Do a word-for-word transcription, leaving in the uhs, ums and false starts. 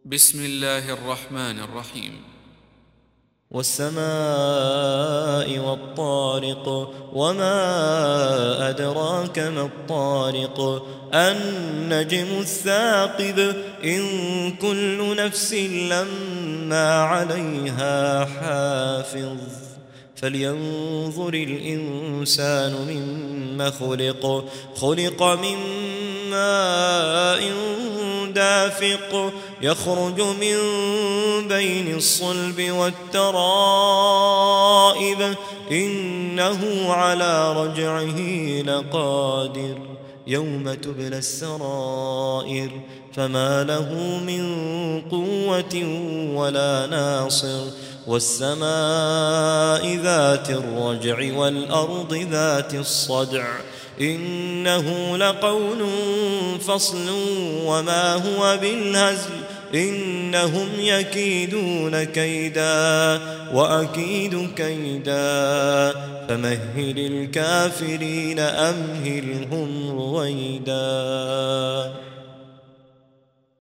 بسم الله الرحمن الرحيم. والسماء والطارق وما أدراك ما الطارق النجم الثاقب إن كل نفس لما عليها حافظ فلينظر الإنسان مما خلق خلق من ماء دافق يخرج من بين الصلب والترائب إنه على رجعه لقادر يوم تبلى السرائر فما له من قوة ولا ناصر والسماء ذات الرجع والأرض ذات الصدع إنه لقول فصل وما هو بالهزل إنهم يكيدون كيدا وأكيد كيدا فمهل الكافرين أمهلهم رويدا.